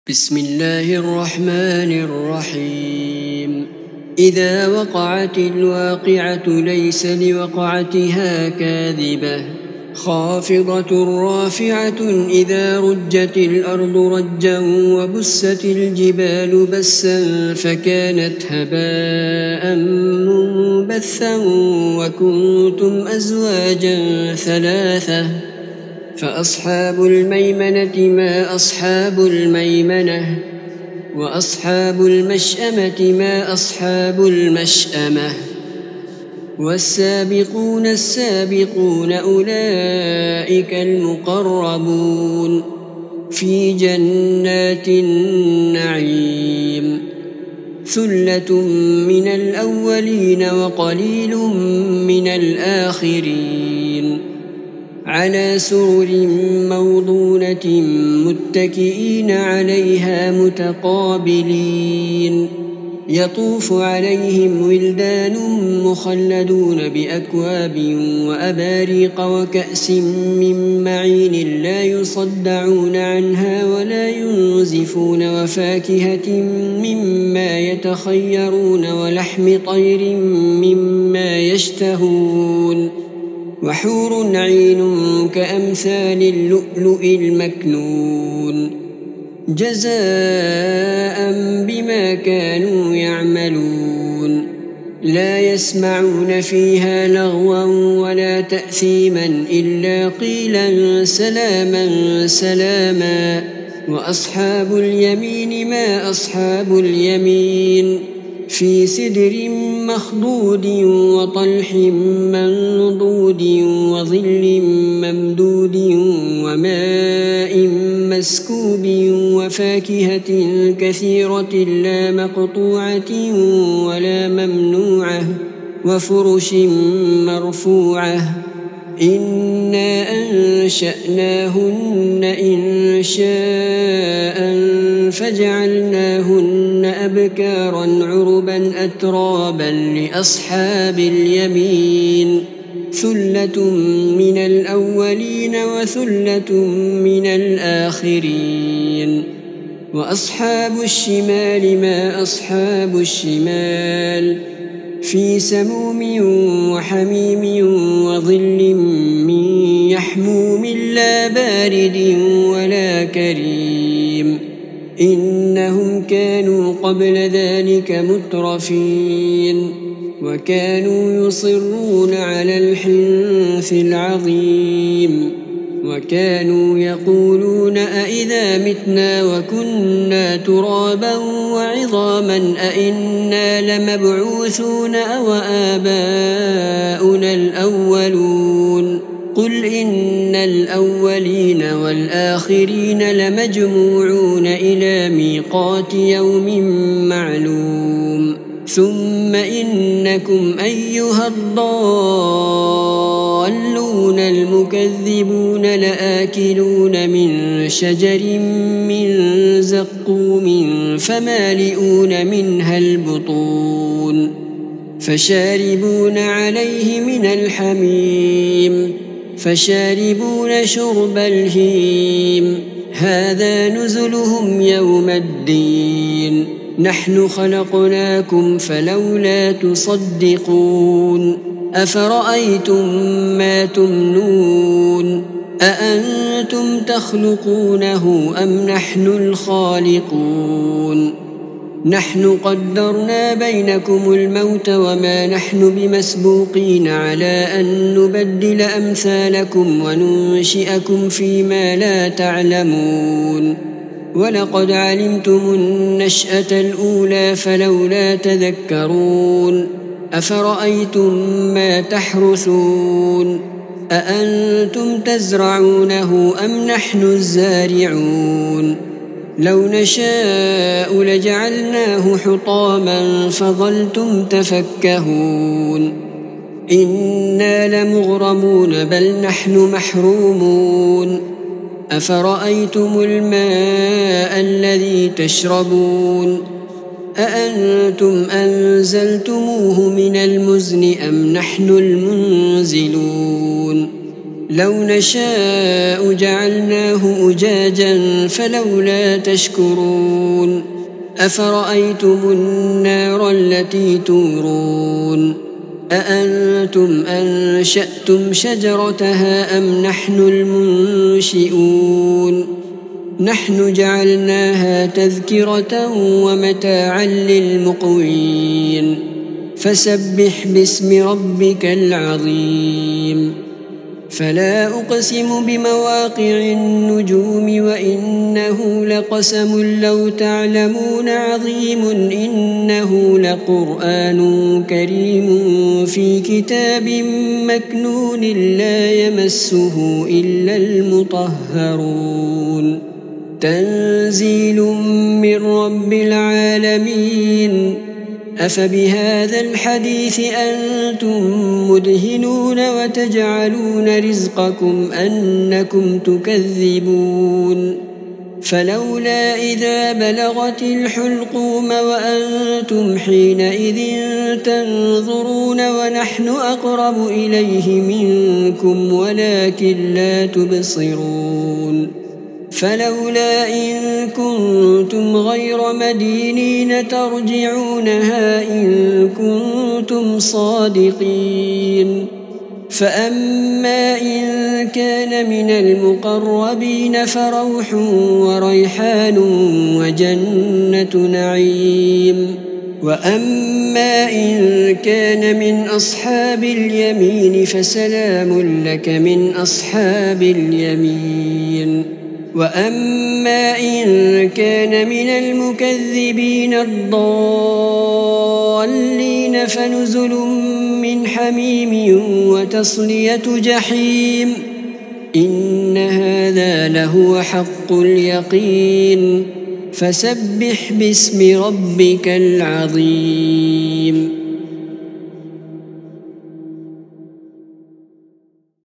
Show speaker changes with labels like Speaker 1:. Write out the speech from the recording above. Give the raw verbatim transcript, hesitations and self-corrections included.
Speaker 1: بسم الله الرحمن الرحيم إذا وقعت الواقعة ليس لوقعتها كاذبة خافضة رافعة إذا رجت الأرض رجا وبست الجبال بسا فكانت هباء منبثا وكنتم أزواجا ثلاثة فأصحاب الميمنة ما أصحاب الميمنة وأصحاب المشأمة ما أصحاب المشأمة والسابقون السابقون أولئك المقربون في جنات النعيم ثلة من الأولين وقليل من الآخرين على سرر موضونة متكئين عليها متقابلين يطوف عليهم ولدان مخلدون بأكواب وأباريق وكأس من معين لا يصدعون عنها ولا ينزفون وفاكهة مما يتخيرون ولحم طير مما يشتهون وحور عين كأمثال اللؤلؤ المكنون جزاء بما كانوا يعملون لا يسمعون فيها لغوا ولا تأثيما إلا قيلا سلاما سلاما وأصحاب اليمين ما أصحاب اليمين في سدر مخضود وطلح منضود وظل ممدود وماء مسكوب وفاكهة كثيرة لا مقطوعة ولا ممنوعة وفرش مرفوعة إنا أنشأناهن إنشاء فجعلناهن أبكارا عربا أترابا لأصحاب اليمين ثلة من الأولين وثلة من الآخرين وأصحاب الشمال ما أصحاب الشمال في سموم وحميم وظل من يحموم لا بارد ولا كريم إنهم كانوا قبل ذلك مترفين وكانوا يصرون على الحنث العظيم وكانوا يقولون أئذا متنا وكنا ترابا وعظاما أئنا لمبعوثون أو آباؤنا الأولون قل إن الأولين والآخرين لمجموعون إلى ميقات يوم معلوم ثم إنكم أيها الضالون المكذبون لآكلون من شجر من زقوم فمالئون منها البطون فشاربون عليه من الحميم فشاربون شرب الهيم هذا نزلهم يوم الدين نحن خلقناكم فلولا تصدقون أفرأيتم ما تمنون أأنتم تخلقونه أم نحن الخالقون نحن قدرنا بينكم الموت وما نحن بمسبوقين على أن نبدل أمثالكم وننشئكم فيما لا تعلمون ولقد علمتم النشأة الأولى فلولا تذكرون أفرأيتم ما تحرثون أأنتم تزرعونه أم نحن الزارعون لو نشاء لجعلناه حطاما فظلتم تفكهون إنا لمغرمون بل نحن محرومون أفرأيتم الماء الذي تشربون أأنتم أنزلتموه من المزن أم نحن المنزلون لو نشاء جعلناه أجاجا فلولا تشكرون أفرأيتم النار التي تورون أأنتم أنشأتم شجرتها أم نحن المنشئون نحن جعلناها تذكرة ومتاعا للمقوين فسبح باسم ربك العظيم فلا أقسم بمواقع النجوم وإنه لقسم لو تعلمون عظيم إنه لقرآن كريم في كتاب مكنون لا يمسه إلا المطهرون تنزيل من رب العالمين أفبهذا الحديث أنتم مدهنون وتجعلون رزقكم أنكم تكذبون فلولا إذا بلغت الحلقوم وأنتم حينئذ تنظرون ونحن أقرب إليه منكم ولكن لا تبصرون فلولا إن كنتم غير مدينين ترجعونها إن كنتم صادقين فأما إن كان من المقربين فروح وريحان وجنة نعيم وأما إن كان من أصحاب اليمين فسلام لك من أصحاب اليمين وأما إن كان من المكذبين الضالين فنزل من حميم وتصلية جحيم إن هذا لهو حق اليقين فسبح باسم ربك العظيم